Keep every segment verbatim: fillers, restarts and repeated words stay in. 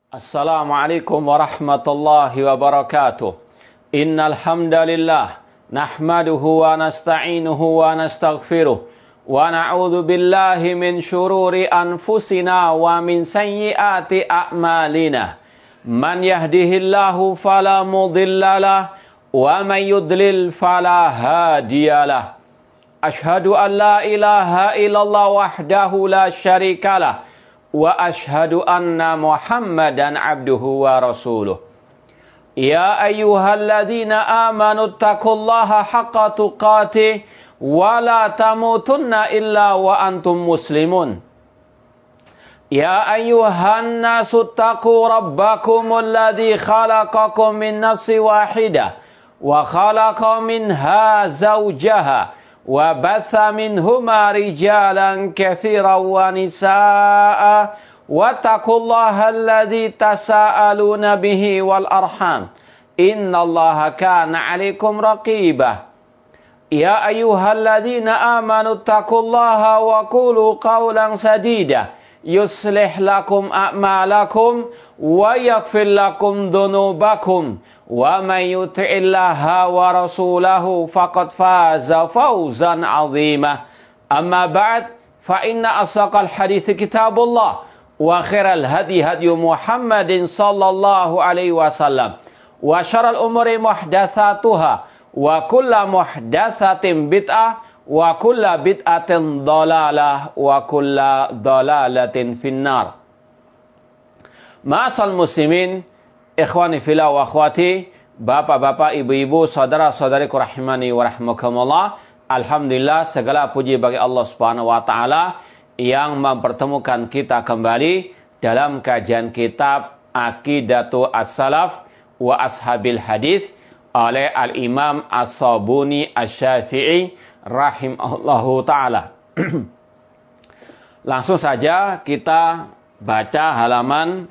Assalamualaikum warahmatullahi wabarakatuh. Innal hamdalillah nahmaduhu wa nasta'inuhu wa nastaghfiruh wa na'udzu billahi min shururi anfusina wa min sayyiati a'malina. Man yahdihillahu fala mudhillalah wa man yudlil fala hadiyalah. Ashhadu an la ilaha illallah wahdahu la syarikalah. Wa ashhadu anna Muhammadan abduhu wa rasuluh. Ya ayyuhalladzina amanu taqullaha haqqa tuqatih wa la tamutunna illa wa antum muslimun. Ya ayyuhan nasu taqu rabbakumul ladzi khalaqakum min nafsin wahidah wa khalaqa minha zawjaha وَبَثَّ مِنْهُمَا رِجَالًا كَثِيرًا وَنِسَاءً وَاتَّقُوا اللَّهَ الَّذِي تَسَاءَلُونَ بِهِ وَالْأَرْحَامَ إِنَّ اللَّهَ كَانَ عَلَيْكُمْ رَقِيبًا يَا أَيُّهَا الَّذِينَ آمَنُوا اتَّقُوا اللَّهَ وَقُولُوا قَوْلًا سَدِيدًا يُصْلِحْ لَكُمْ أَعْمَالَكُمْ وَيَغْفِرْ لَكُمْ ذُنُوبَكُمْ وَمَن يُطِعِ اللَّهَ وَرَسُولَهُ فَقَدْ فَازَ فَوْزًا عَظِيمًا أما بعد فإن أصدق الحديث كتاب الله وخير الهدي هدي محمد صلى الله عليه وسلم وشر الأمور محدثاتها وكل محدثة بدعة وكل بدعة ضلالة وكل ضلالة في النار. Ma'asal muslimin, ikhwani fillah wa akhwati, bapak-bapak, ibu-ibu, saudara-saudariku rahimani wa rahmakumullah. Alhamdulillah, segala puji bagi Allah Subhanahu wa taala yang mempertemukan kita kembali dalam kajian kitab Aqidatu As-Salaf wa Ashabil Hadis oleh Al-Imam As-Sabuni Asy-Syafi'i rahimahullahu taala. Langsung saja kita baca halaman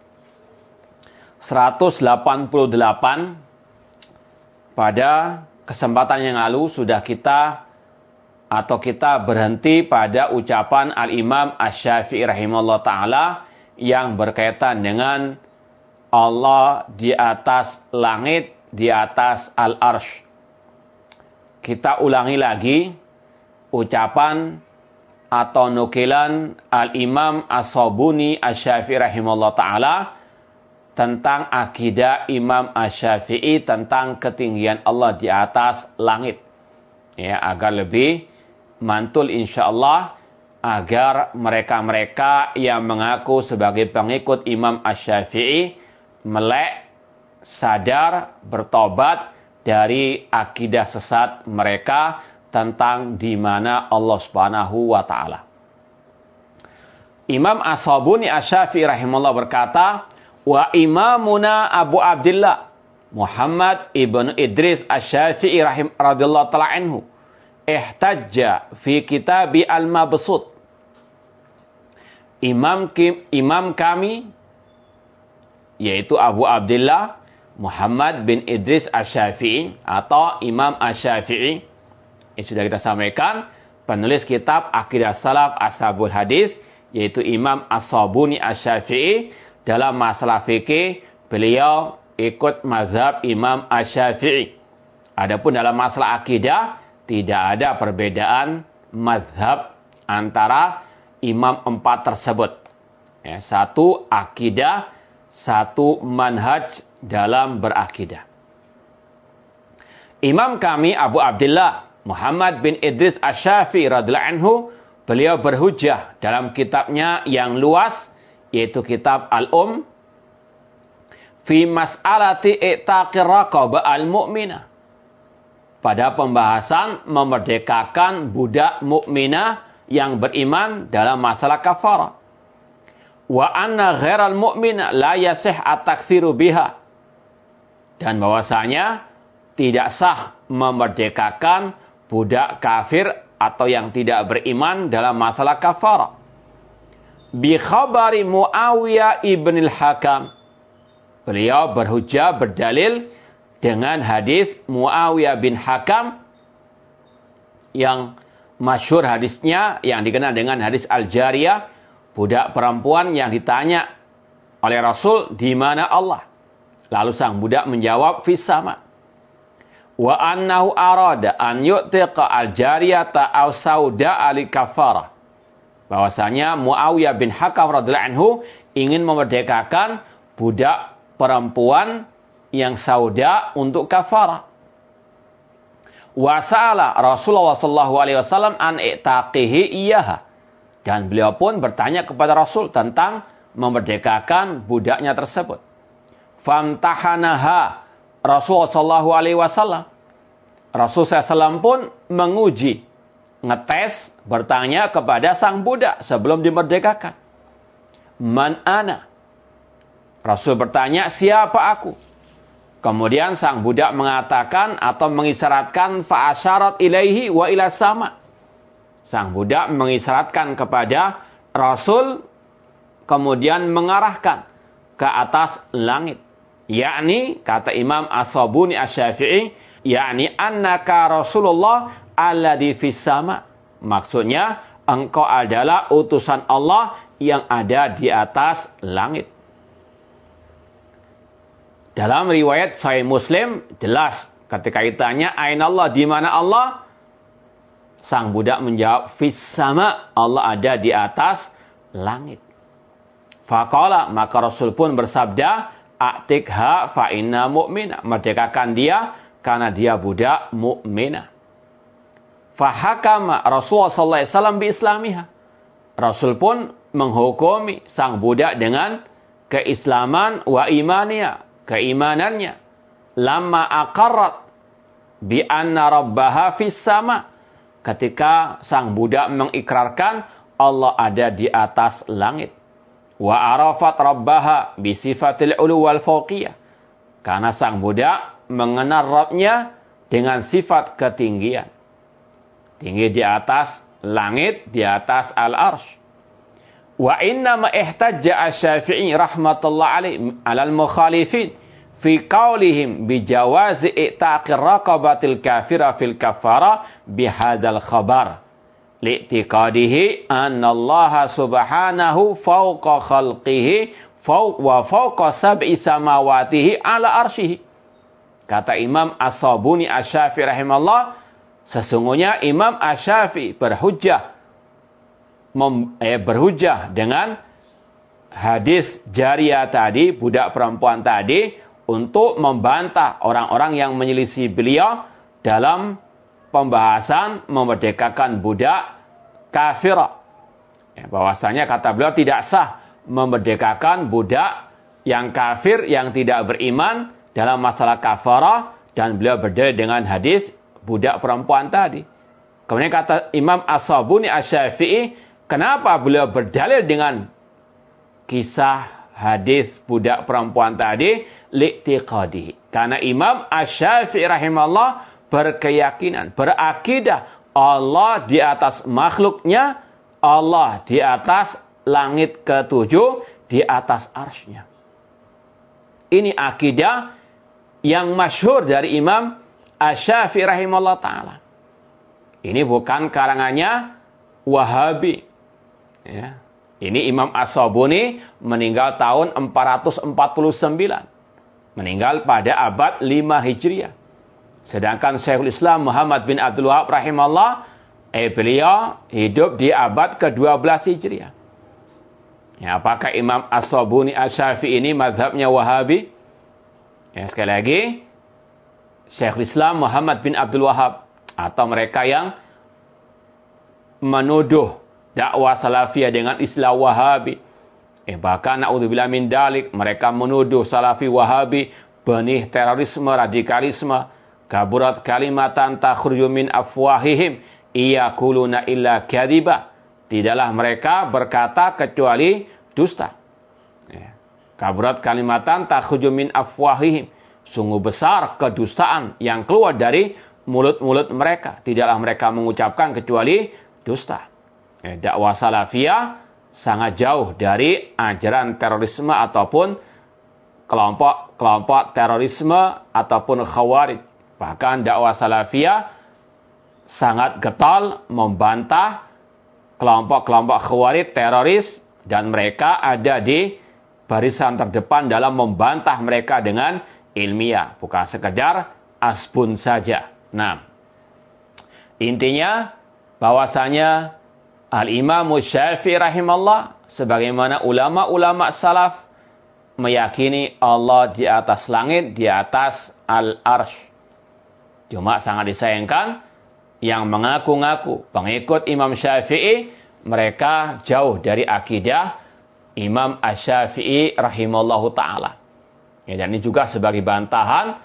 seratus delapan puluh delapan. Pada kesempatan yang lalu sudah kita atau kita berhenti pada ucapan Al-Imam Asy-Syafi'i rahimahullah ta'ala yang berkaitan dengan Allah di atas langit, di atas Al-Arsy. Kita ulangi lagi ucapan atau nukilan Al-Imam As-Sabuni Asy-Syafi'i rahimahullah ta'ala tentang akidah Imam Asy-Syafi'i tentang ketinggian Allah di atas langit. Ya, agar lebih mantul insyaallah, agar mereka-mereka yang mengaku sebagai pengikut Imam Asy-Syafi'i melek, sadar, bertobat dari akidah sesat mereka tentang di mana Allah Subhanahu wa taala. Imam As-Sabuni Asy-Syafi'i rahimahullah berkata, wa imamuna Abu Abdullah Muhammad ibn Idris Asy-Syafi'i rahim radhiyallahu ta'ala anhu ihtajja fi kitabi al-Mabsut. Imam kim, imam kami yaitu Abu Abdullah Muhammad bin Idris Asy-Syafi'i atau Imam Asy-Syafi'i yang sudah kita sampaikan, penulis kitab Aqidah Salaf Ashabul Hadis yaitu Imam As-Sabuni Asy-Syafi'i. Dalam masalah fikih, beliau ikut mazhab Imam Asy-Syafi'i. Adapun dalam masalah akidah, tidak ada perbedaan mazhab antara imam empat tersebut. Ya, satu akidah, satu manhaj dalam berakidah. Imam kami Abu Abdullah Muhammad bin Idris Asy-Syafi'i radhiyallahu anhu, beliau berhujjah dalam kitabnya yang luas, yaitu kitab Al-Um fi mas'alati i'taqir raqabah al-mu'minah, pada pembahasan memerdekakan budak mukminah yang beriman dalam masalah kafarah. Wa anna ghairal mu'mina la yasih at-takfiru biha, dan bahwasanya tidak sah memerdekakan budak kafir atau yang tidak beriman dalam masalah kafarah. Bi khabari Muawiyah ibn al-Hakam, beliau berhujjah berdalil dengan hadis Muawiyah bin Hakam yang masyhur hadisnya yang dikenal dengan hadis Al-Jariyah, budak perempuan yang ditanya oleh Rasul, di mana Allah? Lalu sang budak menjawab, fis sama. Wa annahu arada an yu'tiqa al-jariyata aw sauda ali kafara. Bahwasanya Muawiyah bin Hakam radhiyallahu anhu ingin memerdekakan budak perempuan yang sauda untuk kafara. Wa sa'ala Rasulullah sallallahu alaihi wasallam an i'taqihi iyaha. Dan beliau pun bertanya kepada Rasul tentang memerdekakan budaknya tersebut. Famtahanaha Rasulullah sallallahu alaihi wasallam. Rasul sallallahu alaihi wasallam pun menguji, ngetes, bertanya kepada sang budak sebelum dimerdekakan. Man ana? Rasul bertanya, siapa aku? Kemudian sang budak mengatakan atau mengisyaratkan fa'asyarat ilaihi wa ila sama. Sang budak mengisyaratkan kepada Rasul, kemudian mengarahkan ke atas langit. Yakni, kata Imam As-Sabuni Asy-Syafi'i, yakni annaka Rasulullah alladzi fis sama. Maksudnya, engkau adalah utusan Allah yang ada di atas langit. Dalam riwayat Sahih Muslim, jelas ketika ditanya, aina Allah, di mana Allah? Sang budak menjawab, fis sama, Allah ada di atas langit. Faqala, maka Rasul pun bersabda, a'tikha fa inna mu'mina. Merdekakan dia karena dia budak mukminah. Fahakama Rasulullah sallallahu alaihi wasallam bi islamiha. Rasul pun menghukumi sang budak dengan keislaman wa imaniya, keimanannya. Lamma aqarrat bi anna rabbaha fis sama. Ketika sang budak mengikrarkan Allah ada di atas langit. Wa arafat rabbaha bi sifatil ulu wal fawqiyah. Karena sang budak mengenal Rabbnya dengan sifat ketinggian. Tinggi di atas langit, di atas al-arsh. Wa inna ma ihtajja asy-Syafi'i rahmatullah alaihi 'alal mukhalifin fi qaulihim bi jawazi i'taqir raqabatil kafira fil kafara bi hadzal khabar. Li'tiqadihi anna Allah subhanahu fawqa khalqihi wa fawqa sab'i samawatihi ala arsyihi. Kata Imam As-Sabuni Asy-Syafi'i rahimahullah, sesungguhnya Imam Asy-Syafi'i berhujjah mem, eh, berhujjah dengan hadis jariyah tadi, budak perempuan tadi, untuk membantah orang-orang yang menyelisih beliau dalam pembahasan memerdekakan budak kafirah. Ya, bahwasanya kata beliau tidak sah memerdekakan budak yang kafir, yang tidak beriman dalam masalah kafarah, dan beliau berdalil dengan hadis budak perempuan tadi. Kemudian kata Imam As-Sabuni Asy-Syafi'i, kenapa beliau berdalil dengan kisah hadis budak perempuan tadi? Li'tiqadihi. Karena Imam Asy-Syafi'i rahimahullah berkeyakinan, berakidah Allah di atas makhluknya, Allah di atas langit ketujuh, di atas arsy-Nya. Ini akidah yang masyhur dari Imam Asy-Syafi'i rahimahullah ta'ala. Ini bukan karangannya Wahabi. Ya. Ini Imam As-Sabuni meninggal tahun empat ratus empat puluh sembilan. Meninggal pada abad lima Hijriah. Sedangkan Syekhul Islam Muhammad bin Abdul Wahab rahimahullah, eh, beliau hidup di abad ke dua belas Hijriah. Ya, apakah Imam As-Sabuni Asy-Syafi'i ini mazhabnya Wahabi? Ya, sekali lagi, Syekhul Islam Muhammad bin Abdul Wahab atau mereka yang menuduh dakwah salafiyah dengan istilah Wahabi. Eh, bahkan na'udzubillah min dalik, mereka menuduh salafi Wahabi benih terorisme, radikalisme. Kaburat kalimatan takhruju min afwahihim iyakuluna illa kadhiba. Tidaklah mereka berkata kecuali dusta. Ya. Kaburat kalimatan takhruju min afwahihim. Sungguh besar kedustaan yang keluar dari mulut-mulut mereka. Tidaklah mereka mengucapkan kecuali dusta. Ya, dakwah salafiyah sangat jauh dari ajaran terorisme ataupun kelompok-kelompok terorisme ataupun khawarij. Bahkan dakwah salafiyah sangat getol membantah kelompok-kelompok khawarij teroris, dan mereka ada di barisan terdepan dalam membantah mereka dengan ilmiah, bukan sekedar asbun saja. Nah, intinya bahwasanya Al-Imam Syafi'i rahimahullah sebagaimana ulama-ulama salaf meyakini Allah di atas langit, di atas al-arsh. Cuma sangat disayangkan yang mengaku-ngaku pengikut Imam Syafi'i, mereka jauh dari akidah Imam Asy-Syafi'i rahimahullahu ta'ala. Ya, dan ini juga sebagai bantahan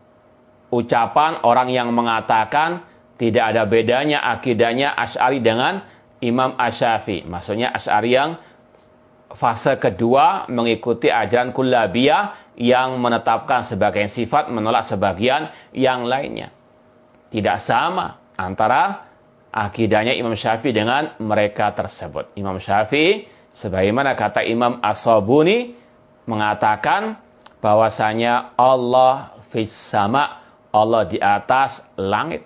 ucapan orang yang mengatakan tidak ada bedanya akidahnya Asy'ari dengan Imam Asy-Syafi'i. Maksudnya Asy'ari yang fase kedua mengikuti ajaran kullabiyah yang menetapkan sebagian sifat, menolak sebagian yang lainnya. Tidak sama antara akidahnya Imam Syafi'i dengan mereka tersebut. Imam Syafi'i sebagaimana kata Imam As-Sabuni mengatakan bahwasanya Allah fis sama, Allah di atas langit.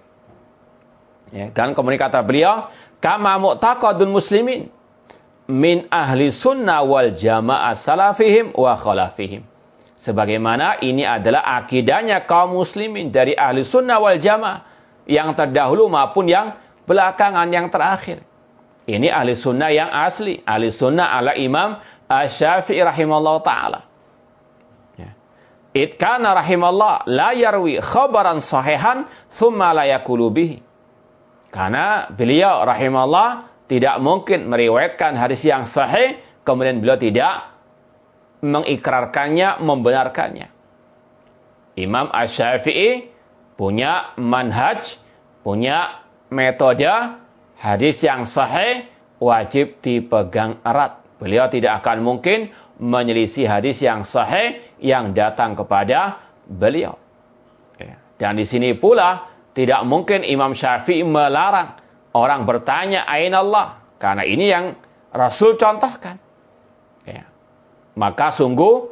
Ya, dan kemudian kata beliau, kama mu'taqadun muslimin min ahli sunnah wal jamaah salafihim wa khalafihim. Sebagaimana ini adalah akidahnya kaum muslimin dari ahli sunnah wal jamaah yang terdahulu maupun yang belakangan, yang terakhir. Ini ahli sunnah yang asli. Ahli sunnah ala Imam Asy-Syafi'i rahimahullah ta'ala. Ya. Itkana rahimahullah la yarwi khabaran sahihan thumma la yakulu bihi. Karena beliau rahimahullah tidak mungkin meriwayatkan hadis yang sahih, kemudian beliau tidak mengikrarkannya, membenarkannya. Imam Asy-Syafi'i punya manhaj, punya metode. Hadis yang sahih wajib dipegang erat. Beliau tidak akan mungkin menyelisih hadis yang sahih yang datang kepada beliau. Dan di sini pula tidak mungkin Imam Syafi'i melarang orang bertanya aina Allah, karena ini yang Rasul contohkan. Ya. Maka sungguh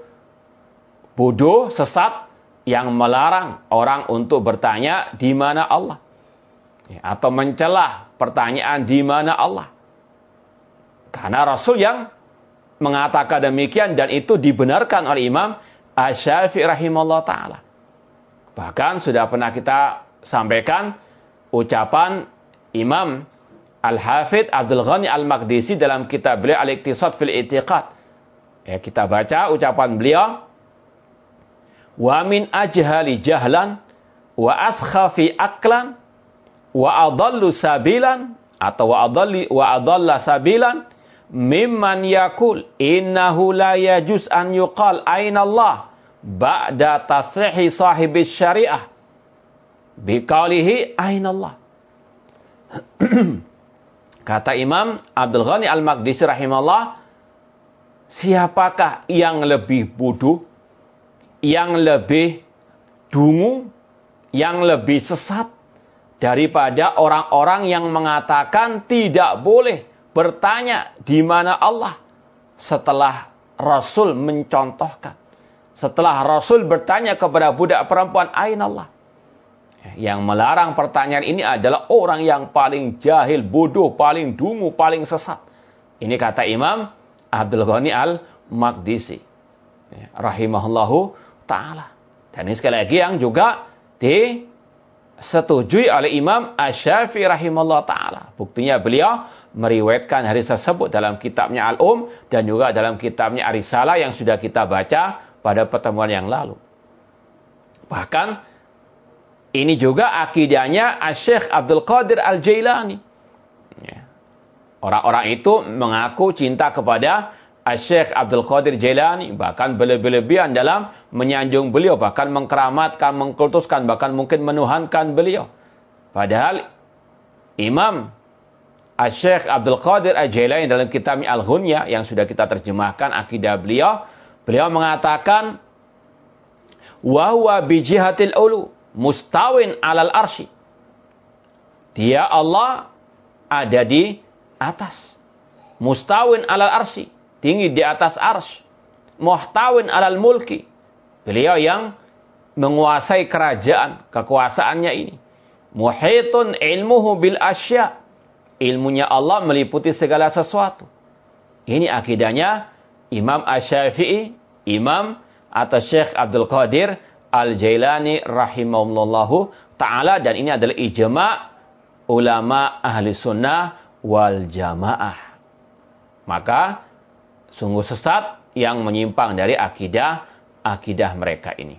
bodoh, sesat yang melarang orang untuk bertanya di mana Allah. Ya, atau mencelah pertanyaan di mana Allah. Karena Rasul yang mengatakan demikian dan itu dibenarkan oleh Imam Asy-Syafi'i rahimahullah ta'ala. Bahkan sudah pernah kita sampaikan ucapan Imam Al-Hafidh Abdul Ghani Al-Maqdisi dalam kitab beliau Al-Iqtisad fil I'tiqad. Ya, kita baca ucapan beliau, wa min ajhali jahlan wa askhafi aklan wa adallu sabilan atau wa adalli wa adalla sabilan mimman yakul innahu la yajuz an yuqal aina Allah ba'da tasrihi sahibi syariah biqalihi aina Allah. Kata Imam Abdul Ghani Al-Maqdisi rahimahullah, siapakah yang lebih bodoh, yang lebih dungu, yang lebih sesat daripada orang-orang yang mengatakan tidak boleh bertanya di mana Allah setelah Rasul mencontohkan. Setelah Rasul bertanya kepada budak perempuan, aina Allah. Yang melarang pertanyaan ini adalah orang yang paling jahil, bodoh, paling dungu, paling sesat. Ini kata Imam Abdul Ghani Al-Maqdisi rahimahullahu ta'ala. Dan ini sekali lagi yang juga disetujui oleh Imam Asy-Syafi'i rahimahullahu ta'ala. Buktinya beliau meriwayatkan hadis tersebut dalam kitabnya Al-Um dan juga dalam kitabnya Ar-Risalah yang sudah kita baca pada pertemuan yang lalu. Bahkan ini juga akidahnya Asy-Syaikh Abdul Qadir Al-Jailani. Ya. Orang-orang itu mengaku cinta kepada Asy-Syaikh Abdul Qadir Jailani, bahkan berlebihan dalam menyanjung beliau, bahkan mengkeramatkan, mengkultuskan, bahkan mungkin menuhankan beliau. Padahal Imam Asy-Syaikh Abdul Qadir Al-Jailani dalam kitabnya Al-Ghunyah yang sudah kita terjemahkan akidah beliau, beliau mengatakan wa huwa bi jihatil ulu mustawin alal arsy. Dia Allah ada di atas. Mustawin alal arsy, tinggi di atas arsy. Muhtawin alal mulki. Beliau yang menguasai kerajaan, kekuasaannya ini. Muhitun ilmuhu bil asya. Ilmunya Allah meliputi segala sesuatu. Ini akidahnya Imam Asy-Syafi'i, Imam atau Syekh Abdul Qadir Al-Jailani rahimahullahu ta'ala. Dan ini adalah ijma' ulama ahli sunnah wal jamaah. Maka sungguh sesat yang menyimpang dari akidah akidah mereka ini.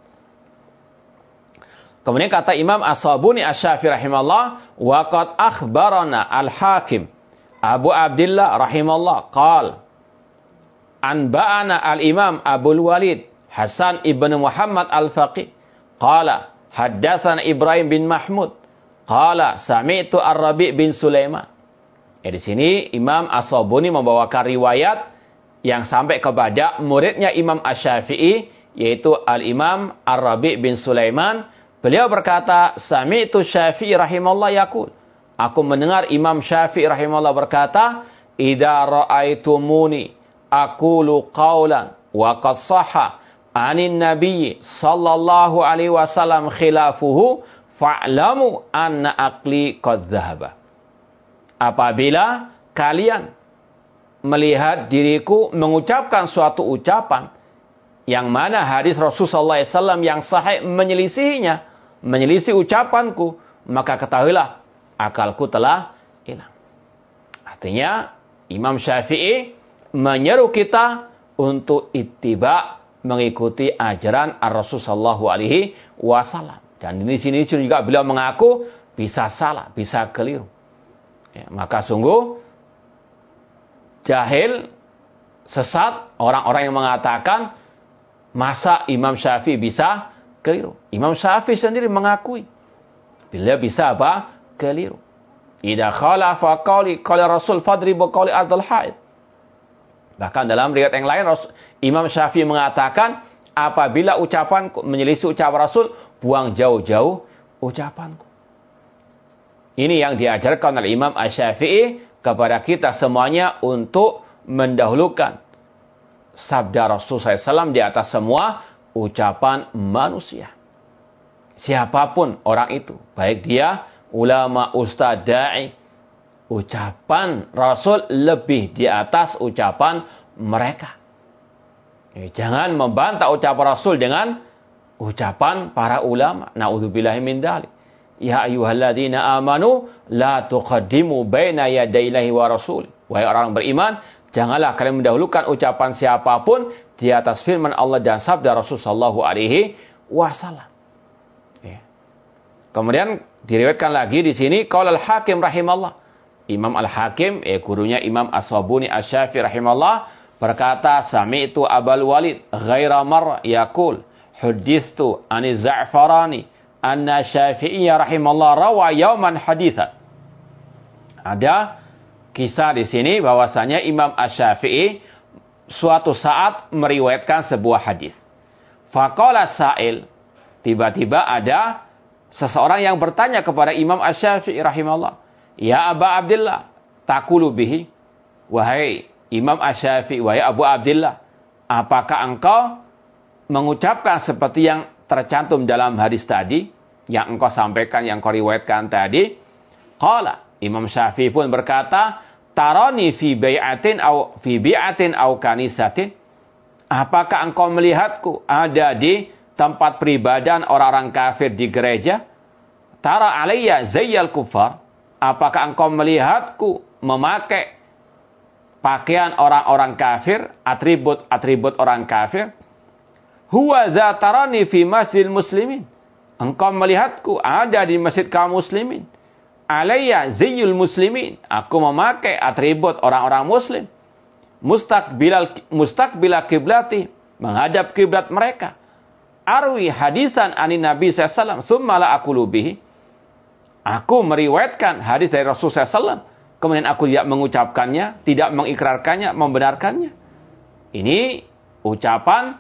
Kemudian kata Imam As-Sabuni Asy-Syafi'i rahimahullah, wa qad akhbarana Al-Hakim Abu Abdullah rahimahullah qala anba'ana Al-Imam Abul Walid Hasan ibn Muhammad Al-Faqih qala haddatsana Ibrahim bin Mahmud qala sami'tu Ar-Rabi' bin Sulaiman. Ya, di sini Imam As-Sabuni membawakan riwayat yang sampai kepada muridnya Imam Asy-Syafi'i, yaitu Al-Imam Ar-Rabi' bin Sulaiman. Beliau berkata, sami'tu Syafi'i rahimahullah yaqul. Aku mendengar Imam Syafi'i rahimahullah berkata, idza ra'aitumuni aqulu qawlan wa qad sahha 'anin nabiy sallallahu alaihi wasallam khilafuhu fa'lamu anna aqli qad dhahaba. Apabila kalian melihat diriku mengucapkan suatu ucapan yang mana hadis Rasulullah sallallahu alaihi wasallam yang sahih menyelisihinya, menyelisih ucapanku, maka ketahuilah akalku telah hilang. Artinya Imam Syafi'i menyeru kita untuk ittiba, mengikuti ajaran Ar-Rasul sallallahu alaihi wasallam. Dan di sini juga beliau mengaku bisa salah, bisa keliru. Ya, maka sungguh jahil, sesat orang-orang yang mengatakan masa Imam Syafi'i bisa keliru. Imam Syafi'i sendiri mengakui bila bisa apa? Keliru. Idza khalafa qawli qala Rasul fadribu qawli ardal haid. Bahkan dalam riwayat yang lain Imam Syafi'i mengatakan apabila ucapanku menyelisih ucapan Rasul, buang jauh-jauh ucapanku. Ini yang diajarkan oleh Imam Asy-Syafi'i kepada kita semuanya untuk mendahulukan sabda Rasul sallallahu alaihi wasallam di atas semua ucapan manusia. Siapapun orang itu, baik dia ulama, ustaz, da'i, ucapan Rasul lebih di atas ucapan mereka. Jangan membantah ucapan Rasul dengan ucapan para ulama. Na'udzubillahi min dzalik. Ya ayyuhalladzina amanu la tuqaddimu baina yadayillahi wa rasul. Wahai orang beriman, janganlah kalian mendahulukan ucapan siapapun di atas firman Allah dan sabda Rasul sallallahu alaihi wasallam. Ya. Kemudian diriwayatkan lagi di sini qaul al-Hakim rahimallah. Imam Al-Hakim, eh gurunya Imam As-Sabuni Asy-Syafi'i rahimallah berkata, sami'tu Abul Walid ghaira mar yaqul hadithu ani Za'farani anna Syafi'iyya rahimallah rawa yauman haditsan. Ada kisah di sini bahwasanya Imam Asy-Syafi'i suatu saat meriwayatkan sebuah hadis. Faqala sa'il, tiba-tiba ada seseorang yang bertanya kepada Imam Asy-Syafi'i rahimallah, ya Aba Abdullah, taqulu bihi, wahai Imam Asy-Syafi'i, wahai Abu Abdullah, apakah engkau mengucapkan seperti yang tercantum dalam hadis tadi, yang engkau sampaikan, yang engkau riwayatkan tadi? Qala, Imam Syafi'i pun berkata, tarani fi bai'atin au fi bi'atin au kanisatin. Apakah engkau melihatku ada di tempat peribadahan orang-orang kafir di gereja? Tara alayya zayyal kufar. Apakah engkau melihatku memakai pakaian orang-orang kafir, atribut-atribut orang kafir? Huwa za tarani fi masjidil muslimin. Engkau melihatku ada di masjid kaum muslimin. Alayya zayyul muslimin. Aku memakai atribut orang-orang muslim. Mustaqbilal mustaqbilal kiblati, menghadap kiblat mereka. Arwi hadisan anin Nabi sallallahu alaihi wasallam, tsumma la aqulu bihi. Aku meriwayatkan hadis dari Rasul sallallahu alaihi wasallam, kemudian aku tidak mengucapkannya, tidak mengikrarkannya, membenarkannya. Ini ucapan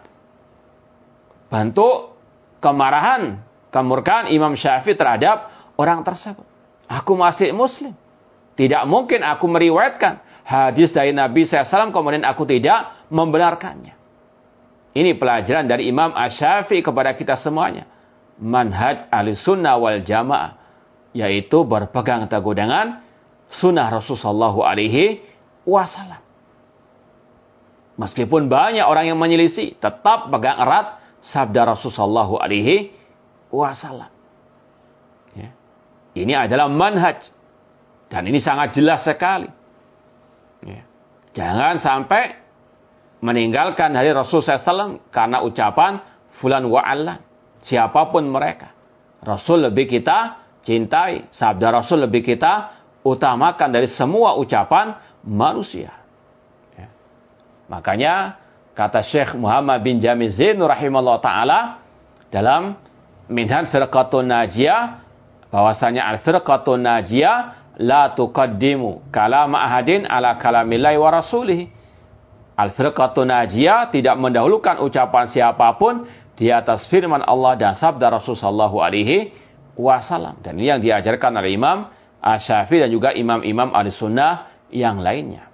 bentuk kemarahan, kemurkaan Imam Syafi'i terhadap orang tersebut. Aku masih muslim. Tidak mungkin aku meriwayatkan hadis dari Nabi sallallahu alaihi wasallam kemudian aku tidak membenarkannya. Ini pelajaran dari Imam Asy-Syafi'i kepada kita semuanya. Manhaj Ahlussunnah wal Jamaah, yaitu berpegang teguh dengan sunnah Rasulullah sallallahu alaihi wasallam. Meskipun banyak orang yang menyelisih, tetap pegang erat sabda Rasulullah shallallahu alaihi wasallam. Ya. Ini adalah manhaj. Dan ini sangat jelas sekali. Ya. Jangan sampai meninggalkan hari Rasul shallallahu alaihi wasallam karena ucapan fulan wa'allan. Siapapun mereka. Rasul lebih kita cintai. Sabda Rasul lebih kita utamakan dari semua ucapan manusia. Ya. Makanya kata Syekh Muhammad bin Jamil Zain rahimahullah ta'ala dalam Minhaj Firqatun Najiyah, bahwasanya al-firqatun najiyah la tuqaddimu kalama ahadin ala kalamillahi wa rasulih. Al-firqatun najiyah tidak mendahulukan ucapan siapapun di atas firman Allah dan sabda Rasul sallallahu alaihi wasallam. Dan ini yang diajarkan oleh Imam Asy-Syafi'i dan juga imam-imam Ahlussunnah yang lainnya.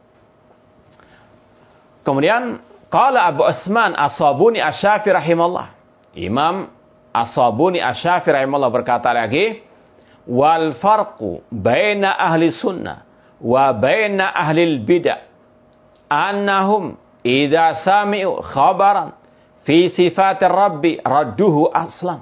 Kemudian qala Abu Utsman As-Sabuni Asy-Syafi'i rahimahullah. Imam As-Sabuni Asy-Syafi'i rahimahullah berkata lagi, wal farqu baina ahli sunnah wa baina ahli bidah annahum idza sami'u khabaran fi sifatir rabbi radduhu aslam.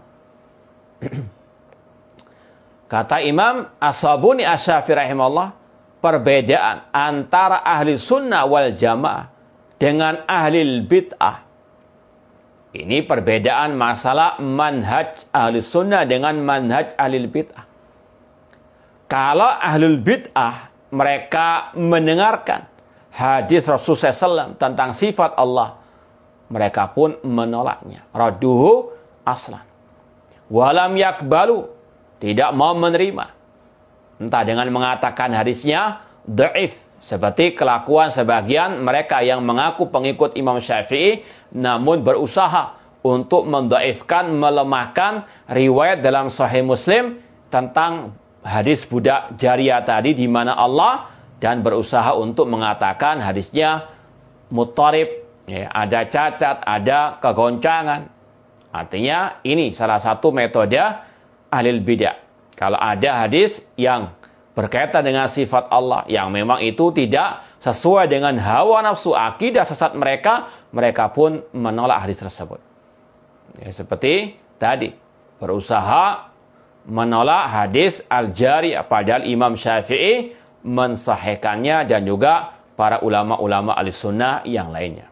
Kata Imam As-Sabuni Asy-Syafi'i rahimahullah, perbedaan antara ahli sunnah wal jamaah dengan ahli bid'ah. Ini perbedaan masalah manhaj ahli sunnah dengan manhaj ahli bid'ah. Kalau ahli bid'ah, mereka mendengarkan hadis Rasulullah shallallahu alaihi wasallam tentang sifat Allah, mereka pun menolaknya. Radduhu aslan. Walam yakbalu, tidak mau menerima. Entah dengan mengatakan hadisnya dhaif, seperti kelakuan sebagian mereka yang mengaku pengikut Imam Syafi'i, namun berusaha untuk mendhaifkan, melemahkan riwayat dalam Sahih Muslim tentang hadis budak jariyah tadi di mana Allah, dan berusaha untuk mengatakan hadisnya muttarib, ya, ada cacat, ada kegoncangan. Artinya ini salah satu metode ahli bidah. Kalau ada hadis yang berkaitan dengan sifat Allah yang memang itu tidak sesuai dengan hawa nafsu, akidah sesat mereka, mereka pun menolak hadis tersebut. Ya, seperti tadi, berusaha menolak hadis al-jariyah, padahal Imam Syafi'i mensahihkannya dan juga para ulama-ulama ahlussunnah yang lainnya.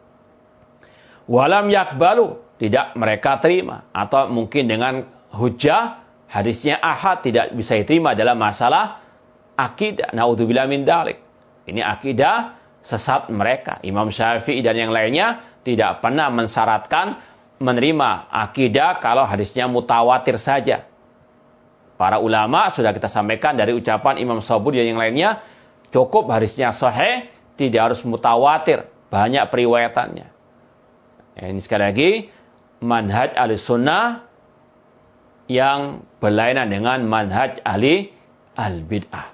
Walam yakbalu, tidak mereka terima, atau mungkin dengan hujah hadisnya ahad tidak bisa diterima dalam masalah akidah. Naudzubillah min dzalik. Ini akidah sesat mereka. Imam Syafi'i dan yang lainnya tidak pernah mensyaratkan menerima akidah kalau hadisnya mutawatir saja. Para ulama sudah kita sampaikan dari ucapan Imam Sabuni dan yang lainnya, cukup hadisnya sahih, tidak harus mutawatir, banyak periwayatannya. Ini sekali lagi manhaj ahli sunnah yang berlainan dengan manhaj ahli al-bid'ah.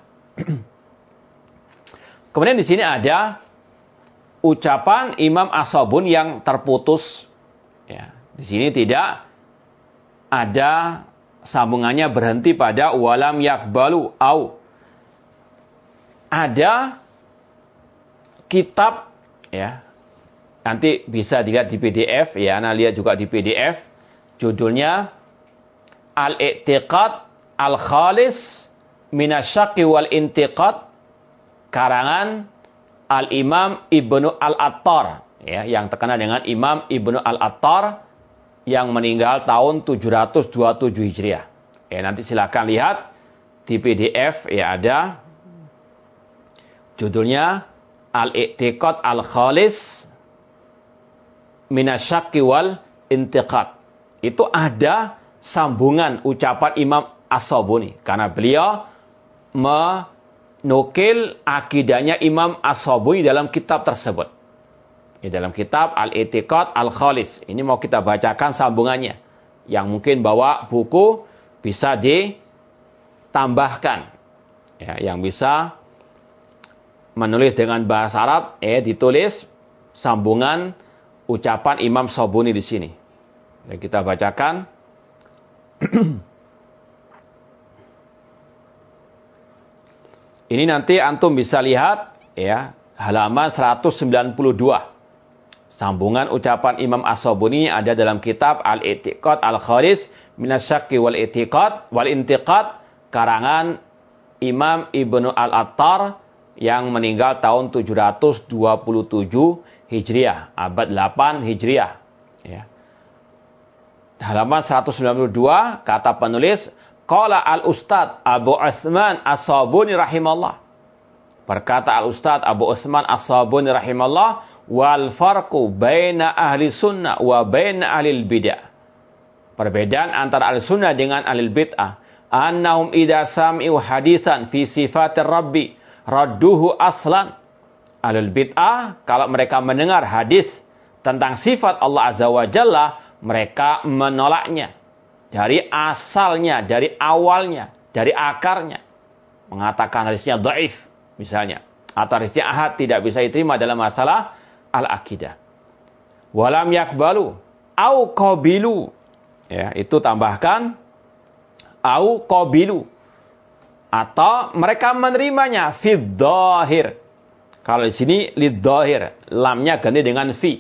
Kemudian di sini ada ucapan Imam As-Sabuni yang terputus. Ya, di sini tidak ada sambungannya, berhenti pada walam yakbalu au. Ada kitab, ya, nanti bisa dilihat di P D F, ya, Anda lihat juga di P D F, judulnya Al-I'tiqad Al-Khalis Minasyaqi wal Intiqad, karangan Al-Imam Ibnu Al-Attar, ya, yang terkenal dengan Imam Ibnu Al-Attar yang meninggal tahun tujuh ratus dua puluh tujuh Hijriah. Ya, nanti silakan lihat di P D F, ya, ada judulnya Al-I'tiqad Al-Khalis Minasyaqi wal Intiqad. Itu ada sambungan ucapan Imam As-Sabuni karena beliau menukil akidahnya Imam As-Sabuni dalam kitab tersebut. Di dalam kitab Al-I'tiqad Al-Khalis. Ini mau kita bacakan sambungannya. Yang mungkin bawa buku bisa ditambahkan. Ya, yang bisa menulis dengan bahasa Arab, eh ditulis sambungan ucapan Imam Sabuni di sini. Dan kita bacakan. Ini nanti antum bisa lihat, ya, halaman seratus sembilan puluh dua. Sambungan ucapan Imam As-Sabuni ada dalam kitab Al-I'tiqad Al-Khalis Minasyakki wal I'tiqad wal Intiqad karangan Imam Ibnu Al-Attar yang meninggal tahun tujuh ratus dua puluh tujuh Hijriah, abad delapan Hijriah. Ya. Halaman seratus sembilan puluh dua, kata penulis, qala al-Ustad Abu Utsman As-Sabuni rahimallah. Berkata al-Ustad Abu Utsman As-Sabuni rahimallah, wal farqu baina ahli sunnah wa baina ahli bid'ah. Perbedaan antara ahli sunnah dengan ahli bid'ah, annahum idza sami'u haditsan fi sifatir rabbi radduhu aslan. Ahli bid'ah kalau mereka mendengar hadis tentang sifat Allah Azza wa Jalla, mereka menolaknya dari asalnya, dari awalnya, dari akarnya. Mengatakan hadisnya dhaif misalnya, atau hadisnya ahad, tidak bisa diterima dalam masalah al-aqidah. Walam yakbalu au qabilu. Ya, itu tambahkan au qabilu. Atau mereka menerimanya fi dhahir. Kalau di sini lid dhahir, lamnya ganti dengan fi.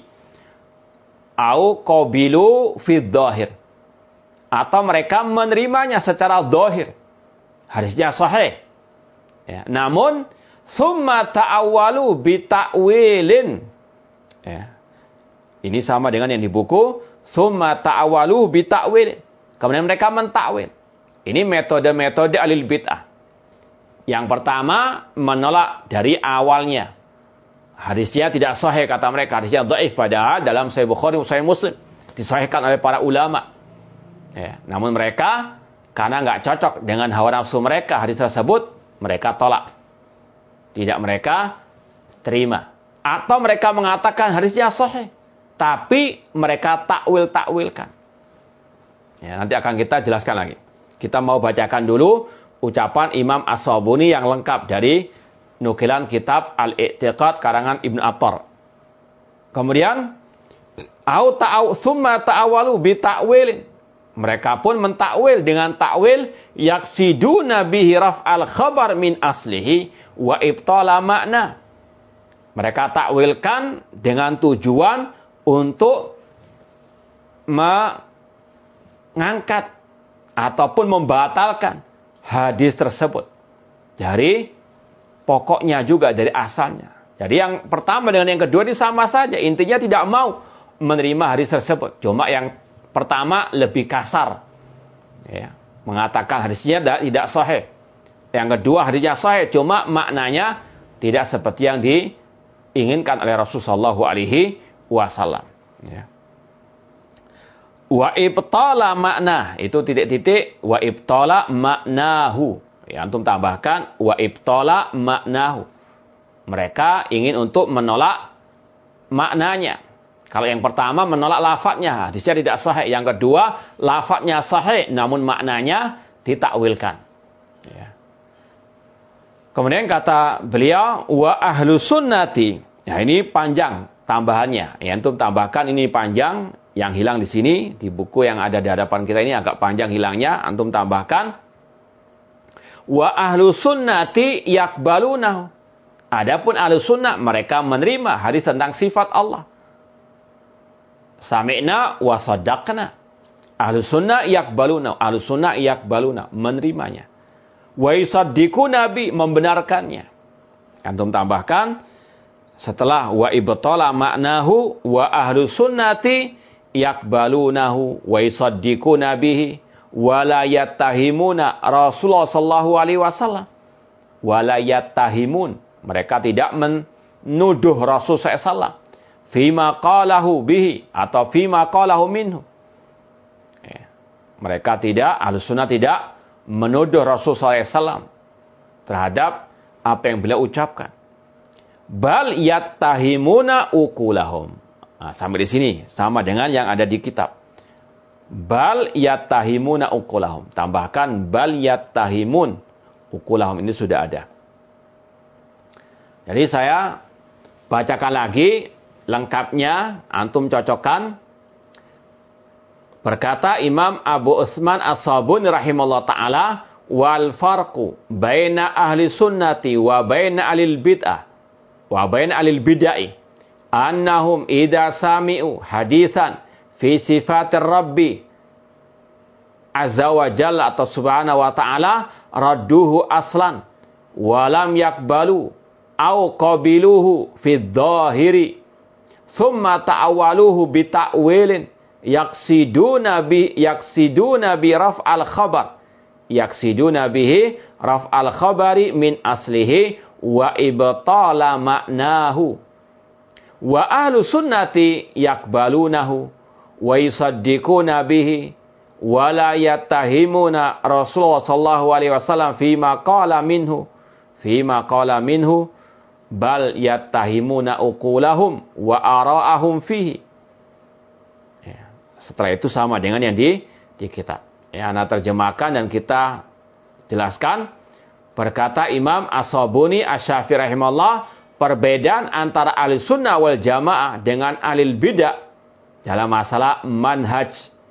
Au qabilu fi dhahir. Atau mereka menerimanya secara dhahir. Hadisnya sahih. Ya, namun summa ta'awwalu bi ta'wilin. Ya. Ini sama dengan yang di buku summa ta'awalu bi ta'wil. Kemudian mereka mentakwil. Ini metode-metode alil bid'ah. Yang pertama, menolak dari awalnya. Hadisnya tidak sahih kata mereka, hadisnya dhaif, padahal dalam Sahih Bukhari, Sahih Muslim disahihkan oleh para ulama. Ya. Namun mereka karena nggak cocok dengan hawa nafsu mereka, hadis tersebut mereka tolak. Tidak mereka terima. Atau mereka mengatakan hadisnya sahih, tapi mereka takwil-takwilkan. Ya, nanti akan kita jelaskan lagi. Kita mau bacakan dulu ucapan Imam As-Sabuni yang lengkap dari nukilan kitab Al-I'tiqad karangan Ibnu Attar. Kemudian, au ta'aw summa ta'awalu bi ta'wilin. Mereka pun mentakwil dengan takwil yaksiduna bihi raf'al khabar min aslihi wa ibtala makna. Mereka takwilkan dengan tujuan untuk mengangkat ataupun membatalkan hadis tersebut dari pokoknya juga, dari asalnya. Jadi yang pertama dengan yang kedua ini sama saja. Intinya tidak mau menerima hadis tersebut. Cuma yang pertama lebih kasar. Ya, mengatakan hadisnya tidak sahih. Yang kedua hadisnya sahih, cuma maknanya tidak seperti yang di inginkan oleh Rasulullah shallallahu alaihi wasallam. Ya. Wa ibtala makna, itu titik-titik, wa ibtala maknahu. Ya, antum tambahkan wa ibtala maknahu. Mereka ingin untuk menolak maknanya. Kalau yang pertama menolak lafadznya, hadisnya tidak sahih. Yang kedua lafadznya sahih, namun maknanya ditakwilkan. Ya. Kemudian kata beliau, wa ahlu sunnati. Nah ini panjang tambahannya. Ya, antum tambahkan ini panjang. Yang hilang di sini, di buku yang ada di hadapan kita ini agak panjang hilangnya. Antum tambahkan. Wa ahlu sunnati yakbalunahu. Adapun ahlu sunnah, mereka menerima hadis tentang sifat Allah. Sami'na wa saddaqna. Ahlu sunnah yakbalunahu. Ahlu sunnah yakbaluna. Menerimanya. Wa yusaddiqu nabi, membenarkannya. Antum tambahkan setelah wa ibtala maknahu wa ahlu sunnati yakbalunahu wa yusaddiqu nabihi wa la yattahimuna Rasulullah sallallahu alaihi wasallam wa la yattahimun, mereka tidak menuduh Rasul sallallahu alaihi wasallam fima qalahu bihi atau fima qalahu minhu. Ya. Mereka tidak, Ahlus Sunnah tidak menuduh Rasul sallallahu alaihi wasallam terhadap apa yang beliau ucapkan. Bal yattahimuna uqulahum. Nah, sampai di sini sama dengan yang ada di kitab. Bal yattahimuna uqulahum. Tambahkan bal yattahimun uqulahum, ini sudah ada. Jadi saya bacakan lagi lengkapnya, antum cocokkan. Berkata Imam Abu Utsman As-Sabuni rahimahullah ta'ala, wal farqu baina ahli sunnati wa baina ahli bid'ah wa bain alil bid'ah annahum idza sami'u haditsan fi sifatir rabbi azza wa jalla atau subhanahu wa ta'ala radduhu aslan wa lam yakbalu au qabiluhu fi dhahiri thumma ta'awaluhu bi ta'wilin yaksiduna bi yaksiduna bi raf'al khabar yaksiduna bihi raf'al khabari min aslihi wa ibtala ma'nahu wa ahlu sunnati yakbalunahu wa yusaddiquna bihi wa la yattahimuna Rasulullah sallallahu alaihi wasallam fima qala minhu fima qala minhu bal yattahimuna uqulahum wa ara'ahum fihi. Ya, setelah itu sama dengan yang di di kitab. Ya, ana terjemahkan dan kita jelaskan. Berkata Imam As-Sabuni Asy-Syafi'i rahimahullah, perbedaan antara ahli sunnah wal jamaah dengan ahli bidah dalam masalah manhaj.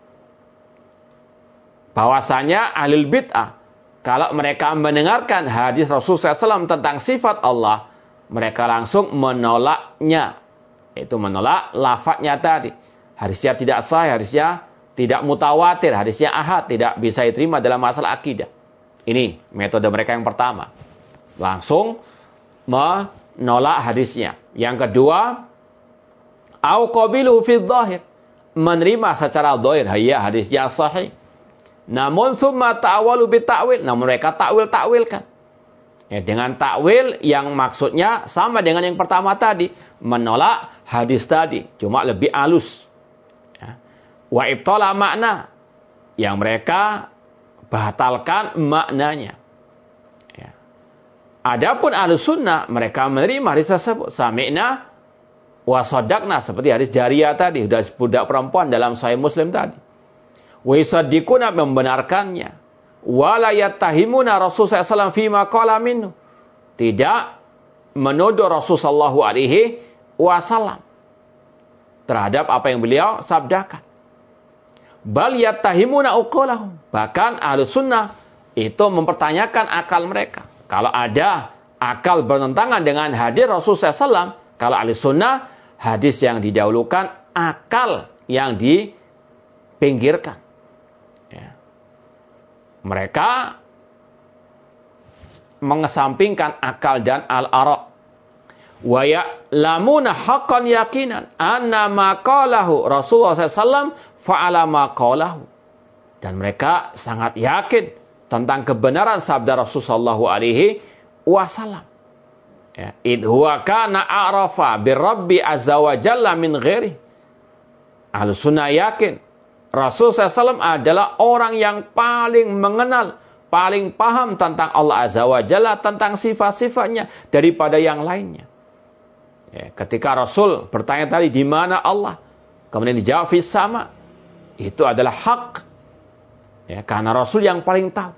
Bahwasanya ahli bid'ah, kalau mereka mendengarkan hadis Rasulullah shallallahu alaihi wasallam tentang sifat Allah, mereka langsung menolaknya. Itu menolak lafadznya tadi. Hadisnya tidak sahih, hadisnya tidak mutawatir, hadisnya ahad, tidak bisa diterima dalam masalah akidah. Ini metode mereka yang pertama. Langsung menolak hadisnya. Yang kedua, au qabiluhu fi dhahir, menerima secara dhahir, ya hadisnya sahih. Namun summa ta'awalu bi ta'wil, namun mereka takwil-takwilkan. Ya, dengan takwil yang maksudnya sama dengan yang pertama tadi, menolak hadis tadi, cuma lebih halus. Ya. Wa ibtala makna, yang mereka batalkan maknanya. Ya. Adapun ahlus sunnah, mereka menerima hadis tersebut. Sami'na wa sadaqna, seperti hadis jariyah tadi, budak perempuan dalam Sahih Muslim tadi. Wa yusaddiquna, membenarkannya. Wa la yattahimuna Rasul sallallahu alaihi wasallam fima qala minhu, tidak menuduh Rasul sallallahu alaihi wasallam terhadap apa yang beliau sabdakan. Bal yattahimuna uqulahum, bahkan ahlus sunnah itu mempertanyakan akal mereka. Kalau ada akal bertentangan dengan hadis Rasul sallallahu alaihi wasallam, kalau ahlus sunnah hadis yang didahulukan, akal yang dipinggirkan. Ya. Mereka mengesampingkan akal dan al-ara'. Wa ya'lamuna haqqan yaqinan anna ma qalahu Rasulullah sallallahu alaihi wasallam fa'ala ma qalahu. Dan mereka sangat yakin tentang kebenaran sabda Rasul sallallahu alaihi wasallam. Ya, id huwa kana a'rafa bi Rabbi azza wa jalla min ghairi. Ahlus sunnah yakin Rasul sallallahu alaihi wasallam adalah orang yang paling mengenal, paling paham tentang Allah azza wa jalla, tentang sifat-sifatnya daripada yang lainnya. Ya, ketika Rasul bertanya tadi di mana Allah, kemudian dijawab fis sama, itu adalah hak. Ya, karena Rasul yang paling tahu.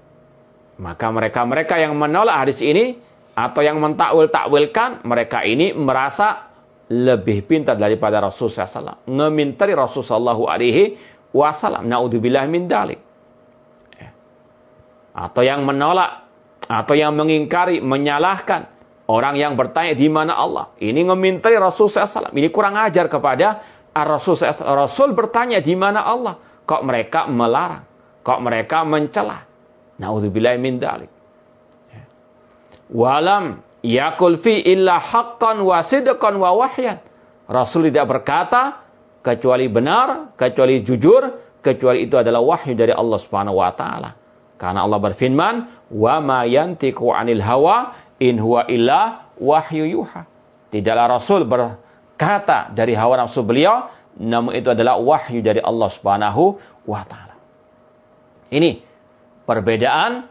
Maka mereka-mereka yang menolak hadis ini atau yang mentakwil-takwilkan, mereka ini merasa lebih pintar daripada Rasul sallallahu alaihi wasallam, ngemintari Rasul sallallahu alaihi wasallam. Naudzubillah min dalik. Ya. Atau yang menolak, atau yang mengingkari, menyalahkan orang yang bertanya di mana Allah. Ini ngemintari Rasul sallallahu alaihi wasallam. Ini kurang ajar kepada Rasul sallallahu alaihi wasallam. Rasul bertanya di mana Allah. Kok mereka melarang? Kok mereka mencela? Naudzubillah min dalik. Ya. Walam yakul fi illa haqqan wa sidqan wa wahyan. Rasul tidak berkata kecuali benar, kecuali jujur, kecuali itu adalah wahyu dari Allah Subhanahu wa taala. Karena Allah berfirman, "Wa ma yantiqu 'anil hawa in huwa illa wahyu yuha." Tidaklah Rasul berkata dari hawa nafsu beliau, namun itu adalah wahyu dari Allah Subhanahu wa taala. Ini perbedaan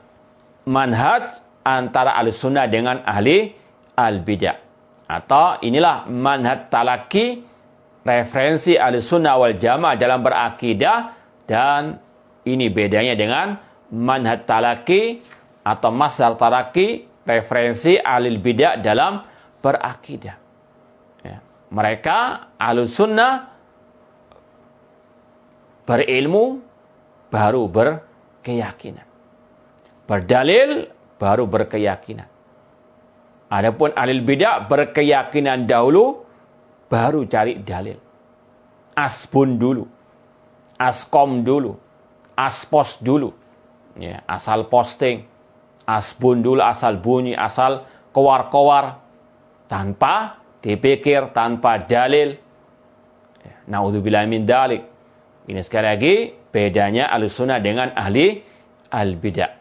manhaj antara ahli sunnah dengan ahli al-bidah. Atau inilah manhaj talaki, referensi ahli sunnah wal jamaah dalam berakidah. Dan ini bedanya dengan manhaj talaki atau masdar talaki, referensi ahli bidah dalam berakidah. Ya. Mereka ahli sunnah berilmu baru berkeyakinan, berdalil baru berkeyakinan. Adapun ahli bidah berkeyakinan dahulu, baru cari dalil. Asbun dulu, askom dulu, aspos dulu. Ya, asal posting, asbun dulu, asal bunyi, asal kowar-kowar. Tanpa dipikir, tanpa dalil. Ya, naudzubillah min dalik. Ini sekali lagi bedanya Ahlussunnah dengan ahli al-bidah.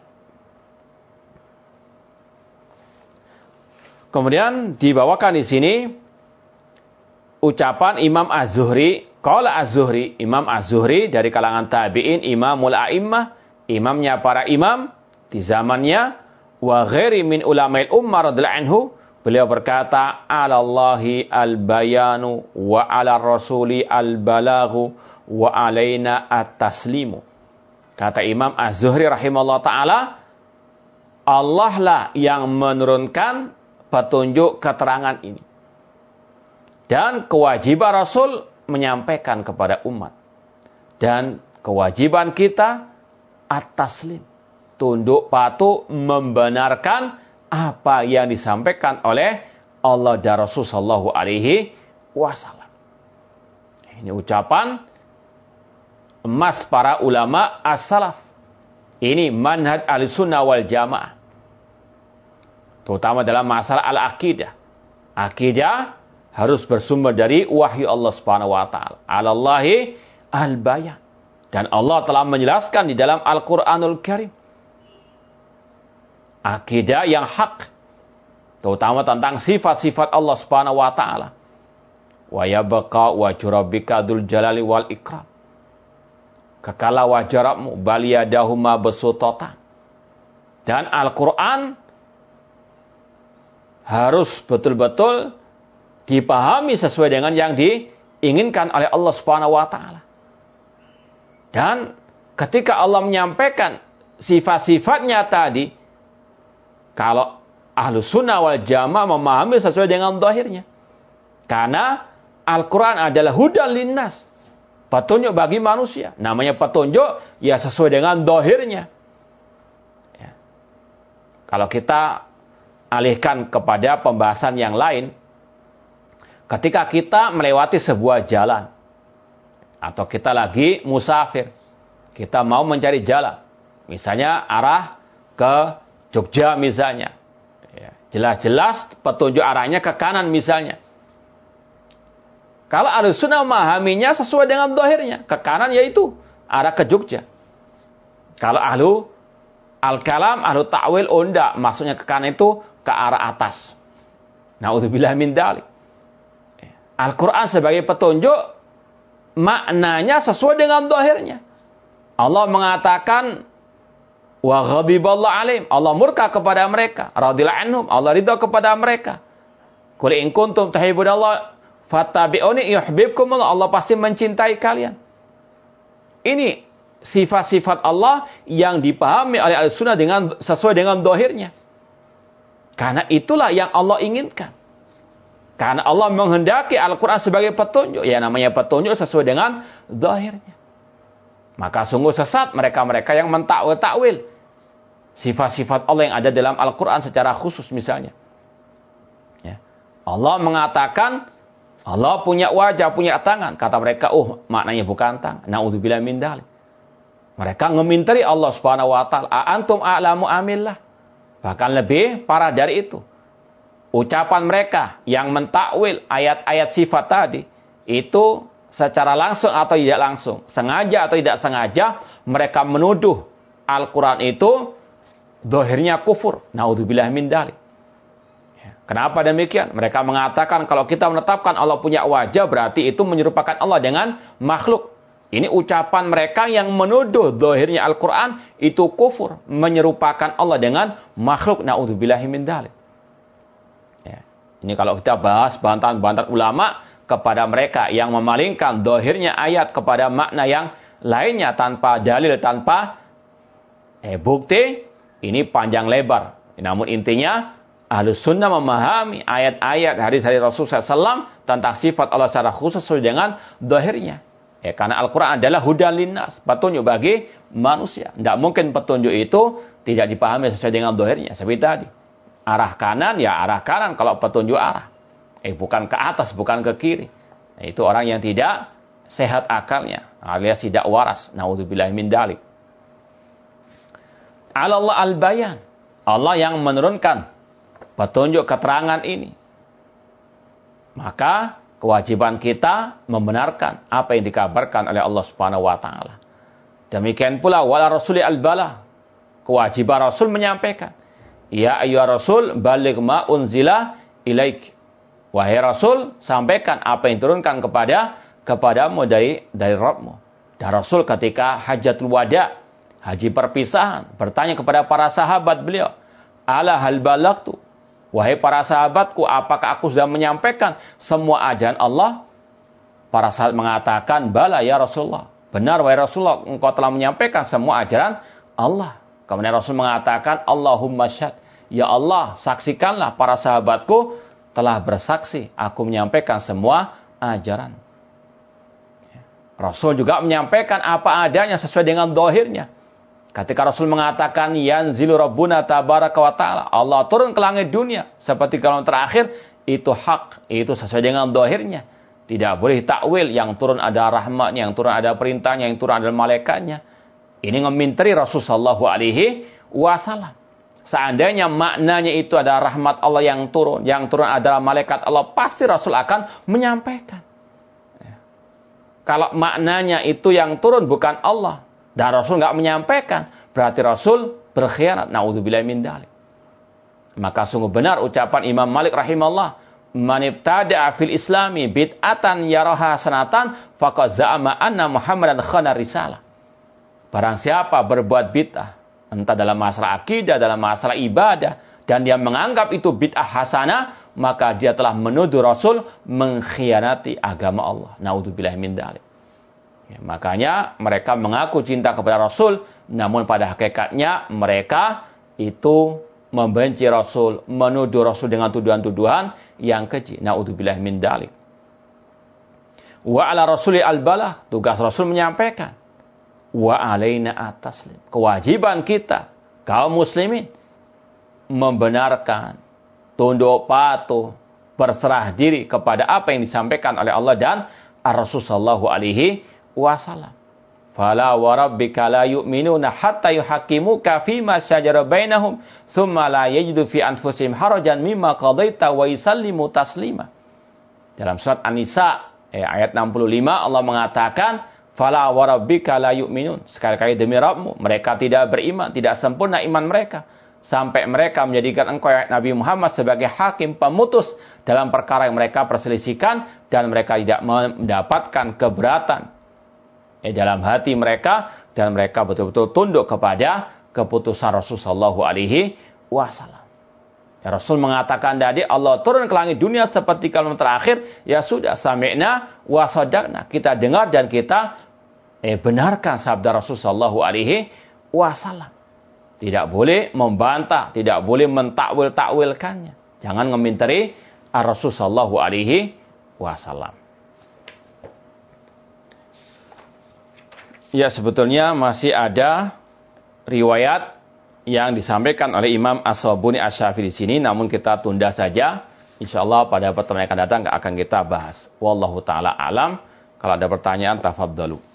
Kemudian dibawakan di sini ucapan Imam Az-Zuhri, qala Az-Zuhri, Imam Az-Zuhri dari kalangan tabi'in, Imamul A'immah, imamnya para imam di zamannya, wa ghairi min ulama'il ummah radhiyallahu anhu, beliau berkata, "Alallahi al-bayanu wa 'ala rasuli al-balaghu wa 'alaina at-taslimu." Kata Imam Az-Zuhri rahimahullah taala, Allah lah yang menurunkan petunjuk keterangan ini. Dan kewajiban Rasul menyampaikan kepada umat. Dan kewajiban kita at-taslim, tunduk patuh membenarkan apa yang disampaikan oleh Allah dan Rasul sallallahu alaihi wasallam. Ini ucapan emas para ulama as-salaf. Ini manhaj Ahlussunnah wal Jamaah. Terutama dalam masalah al-aqidah. Aqidah harus bersumber dari wahyu Allah Subhanahu wa taala. 'Alallahi al-bayan. Dan Allah telah menjelaskan di dalam Al-Qur'anul Karim. Aqidah yang hak, terutama tentang sifat-sifat Allah Subhanahu wa taala. Wa yabqa wajhu rabbika dzul jalali wal ikram. Kekala wajah Rabbmu bal yadahuma besutatan. Dan Al-Qur'an harus betul-betul dipahami sesuai dengan yang diinginkan oleh Allah Subhanahu wa taala. Dan ketika Allah menyampaikan sifat-sifatnya tadi, kalau Ahlussunnah wal Jamaah memahami sesuai dengan zahirnya. Karena Al-Quran adalah hudan linnas, petunjuk bagi manusia. Namanya petunjuk, ya sesuai dengan zahirnya. Ya. Kalau kita alihkan kepada pembahasan yang lain, ketika kita melewati sebuah jalan, atau kita lagi musafir, kita mau mencari jalan, misalnya arah ke Jogja misalnya, ya, jelas-jelas petunjuk arahnya ke kanan misalnya. Kalau Ahlussunnah memahaminya sesuai dengan zahirnya, ke kanan yaitu arah ke Jogja. Kalau ahlu al-kalam, ahlu ta'wil, oh enggak, maksudnya ke kanan itu ke arah atas. Na'udzubillah min dzalik. Al-Quran sebagai petunjuk, maknanya sesuai dengan zahirnya. Allah mengatakan, wa ghadiballahu alaihim, Allah murka kepada mereka, radhiyallahu anhum, Allah ridha kepada mereka. Qul in kuntum tuhibbunallah fattabi'uni yuhibbukumullah, Allah pasti mencintai kalian. Ini sifat-sifat Allah yang dipahami oleh Ahlussunnah dengan sesuai dengan zahirnya. Karena itulah yang Allah inginkan. Karena Allah menghendaki Al-Quran sebagai petunjuk. Ya namanya petunjuk sesuai dengan zahirnya. Maka sungguh sesat mereka-mereka yang mentakwil-takwil sifat-sifat Allah yang ada dalam Al-Quran secara khusus misalnya. Ya. Allah mengatakan Allah punya wajah, punya tangan. Kata mereka, oh maknanya bukan tangan. Na'udzubillah min dzalik. Mereka ngeminteri Allah Subhanahu wa taala, "Antum a'lamu amillah." Bahkan lebih parah dari itu. Ucapan mereka yang mentakwil ayat-ayat sifat tadi, itu secara langsung atau tidak langsung, sengaja atau tidak sengaja, mereka menuduh Al-Quran itu zahirnya kufur. Na'udzubillah min dzalik. Kenapa demikian? Mereka mengatakan kalau kita menetapkan Allah punya wajah, berarti itu menyerupakan Allah dengan makhluk. Ini ucapan mereka yang menuduh zahirnya Al-Quran itu kufur, menyerupakan Allah dengan makhluk. Na'udzubillah min dzalik. Ini kalau kita bahas bantahan-bantahan ulama kepada mereka yang memalingkan zahirnya ayat kepada makna yang lainnya tanpa dalil, tanpa eh, bukti, ini panjang lebar. Namun intinya, Ahlussunnah memahami ayat-ayat hadis-hadis Rasulullah shallallahu alaihi wasallam tentang sifat Allah secara khusus sesuai dengan zahirnya. Ya, karena Al-Quran adalah hudan linnas, petunjuk bagi manusia. Tidak mungkin petunjuk itu tidak dipahami sesuai dengan zahirnya. Seperti tadi. Arah kanan, ya arah kanan kalau petunjuk arah. Eh, bukan ke atas, bukan ke kiri. Nah, itu orang yang tidak sehat akalnya, alias tidak waras. Naudzubillahi min dzalik. Allah al-bayan. Allah yang menurunkan petunjuk keterangan ini. Maka kewajiban kita membenarkan apa yang dikabarkan oleh Allah Subhanahu wa taala. Demikian pula wala rasuli al-bala. Kewajiban Rasul menyampaikan. Ya ayyuhar rasul baligh ma unzila ilaik. Wahai Rasul, sampaikan apa yang turunkan kepada kepadamu dari dari Rabbmu. Dan Rasul ketika hajatul wada, haji perpisahan, bertanya kepada para sahabat beliau, ala hal balagtu. Wahai para sahabatku, apakah aku sudah menyampaikan semua ajaran Allah? Para sahabat mengatakan, bala ya Rasulullah. Benar wahai Rasulullah, engkau telah menyampaikan semua ajaran Allah. Kemudian Rasul mengatakan, Allahumma syahad. Ya Allah, saksikanlah para sahabatku telah bersaksi. Aku menyampaikan semua ajaran. Rasul juga menyampaikan apa adanya sesuai dengan dohirnya. Ketika Rasul mengatakan, yanzilu rabbuna tabaraka wa ta'ala. Allah turun ke langit dunia. Seperti kalau terakhir, itu hak. Itu sesuai dengan dohirnya. Tidak boleh takwil. Yang turun ada rahmatnya, yang turun ada perintahnya, yang turun ada malaikatnya. Ini meminteri Rasul sallallahu alaihi wasallam. Seandainya maknanya itu adalah rahmat Allah yang turun, yang turun adalah malaikat Allah, pasti Rasul akan menyampaikan. Kalau maknanya itu yang turun bukan Allah, dan Rasul nggak menyampaikan, berarti Rasul berkhianat. Naudzubillahi min dzalik. Maka sungguh benar ucapan Imam Malik rahimahullah, man ibtada'a fil islami bid'atan yaraha sanatan faqad za'ama anna Muhammadan khana risalah. Barang siapa berbuat bid'ah, entah dalam masalah akidah, dalam masalah ibadah, dan dia menganggap itu bid'ah hasanah, maka dia telah menuduh Rasul mengkhianati agama Allah. Naudzubillahi min dzalik. Ya, makanya mereka mengaku cinta kepada Rasul, namun pada hakikatnya mereka itu membenci Rasul, menuduh Rasul dengan tuduhan-tuduhan yang keji. Naudzubillahi min dzalik. Wa ala rasuli al-balah, tugas Rasul menyampaikan. Wa alaina at-taslim. Kewajiban kita kaum muslimin membenarkan, tunduk patuh, berserah diri kepada apa yang disampaikan oleh Allah dan Ar-Rasul sallallahu alaihi wasallam. Fala wa rabbika la yu'minuna hatta yuhaqqimuka fima shajara bainahum thumma la yajidu fi anfusihim harajan mimma qadaita wa yusallimu taslima. Dalam surat An-Nisa eh, ayat enam puluh lima Allah mengatakan, fala wa rabbika la yu'minun. Sekali-kali demi Rabbmu, mereka tidak beriman, tidak sempurna iman mereka. Sampai mereka menjadikan engkau Nabi Muhammad sebagai hakim pemutus dalam perkara yang mereka perselisihkan. Dan mereka tidak mendapatkan keberatan eh, dalam hati mereka. Dan mereka betul-betul tunduk kepada keputusan Rasulullah sallallahu alaihi wasallam. Ya, Rasul mengatakan tadi Allah turun ke langit dunia seperti kalimat terakhir. Ya sudah, sami'na wa sadaqna. Kita dengar dan kita eh, benarkan sabda Rasul sallallahu alaihi wasallam. Tidak boleh membantah, tidak boleh mentakwil-takwilkannya. Jangan ngominteri Rasul sallallahu alaihi wasallam. Ya, sebetulnya masih ada riwayat yang disampaikan oleh Imam As-Sabuni Asy-Syafi'i di sini, namun kita tunda saja. Insyaallah pada pertemuan yang akan datang akan kita bahas. Wallahu taala alam. Kalau ada pertanyaan, tafadhalu.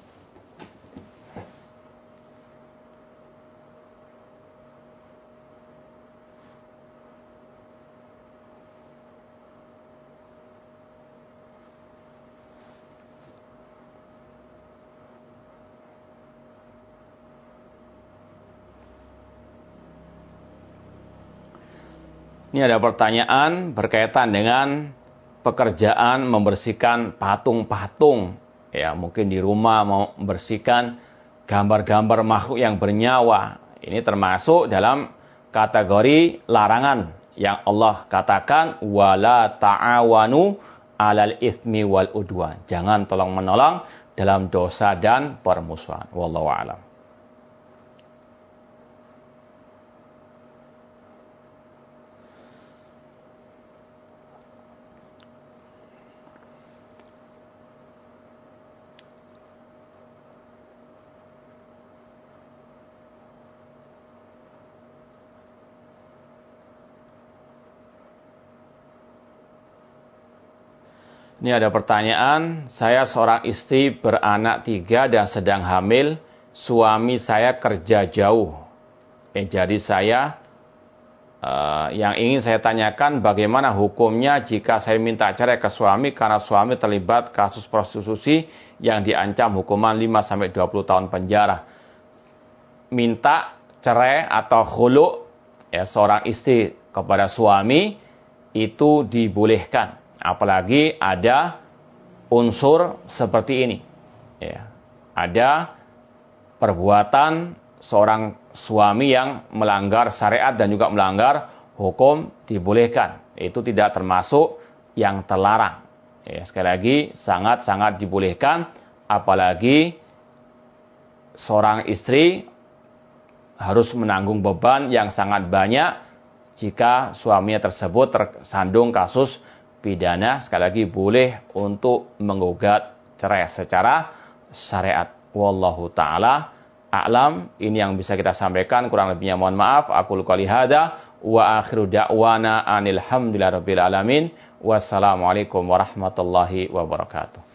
Ini ada pertanyaan berkaitan dengan pekerjaan membersihkan patung-patung. Ya, mungkin di rumah mau membersihkan gambar-gambar makhluk yang bernyawa. Ini termasuk dalam kategori larangan yang Allah katakan wala ta'awanu 'alal itsmi wal udwan. Jangan tolong-menolong dalam dosa dan permusuhan. Wallahu a'lam. Ini ada pertanyaan, saya seorang istri beranak tiga dan sedang hamil, suami saya kerja jauh. Eh, jadi saya, uh, yang ingin saya tanyakan bagaimana hukumnya jika saya minta cerai ke suami karena suami terlibat kasus prostitusi yang diancam hukuman lima sampai dua puluh tahun penjara. Minta cerai atau khulu, ya, seorang istri kepada suami itu dibolehkan. Apalagi ada unsur seperti ini. Ya. Ada perbuatan seorang suami yang melanggar syariat dan juga melanggar hukum dibolehkan. Itu tidak termasuk yang terlarang. Ya, sekali lagi, sangat-sangat dibolehkan. Apalagi seorang istri harus menanggung beban yang sangat banyak jika suaminya tersebut tersandung kasus pidana. Sekali lagi boleh untuk menggugat cerai secara syariat. Wallahu ta'ala a'lam. Ini yang bisa kita sampaikan, kurang lebihnya mohon maaf. Aqulu qouli hadza wa akhiru da'wana anil hamdulillahi rabbil alamin. Wassalamualaikum warahmatullahi wabarakatuh.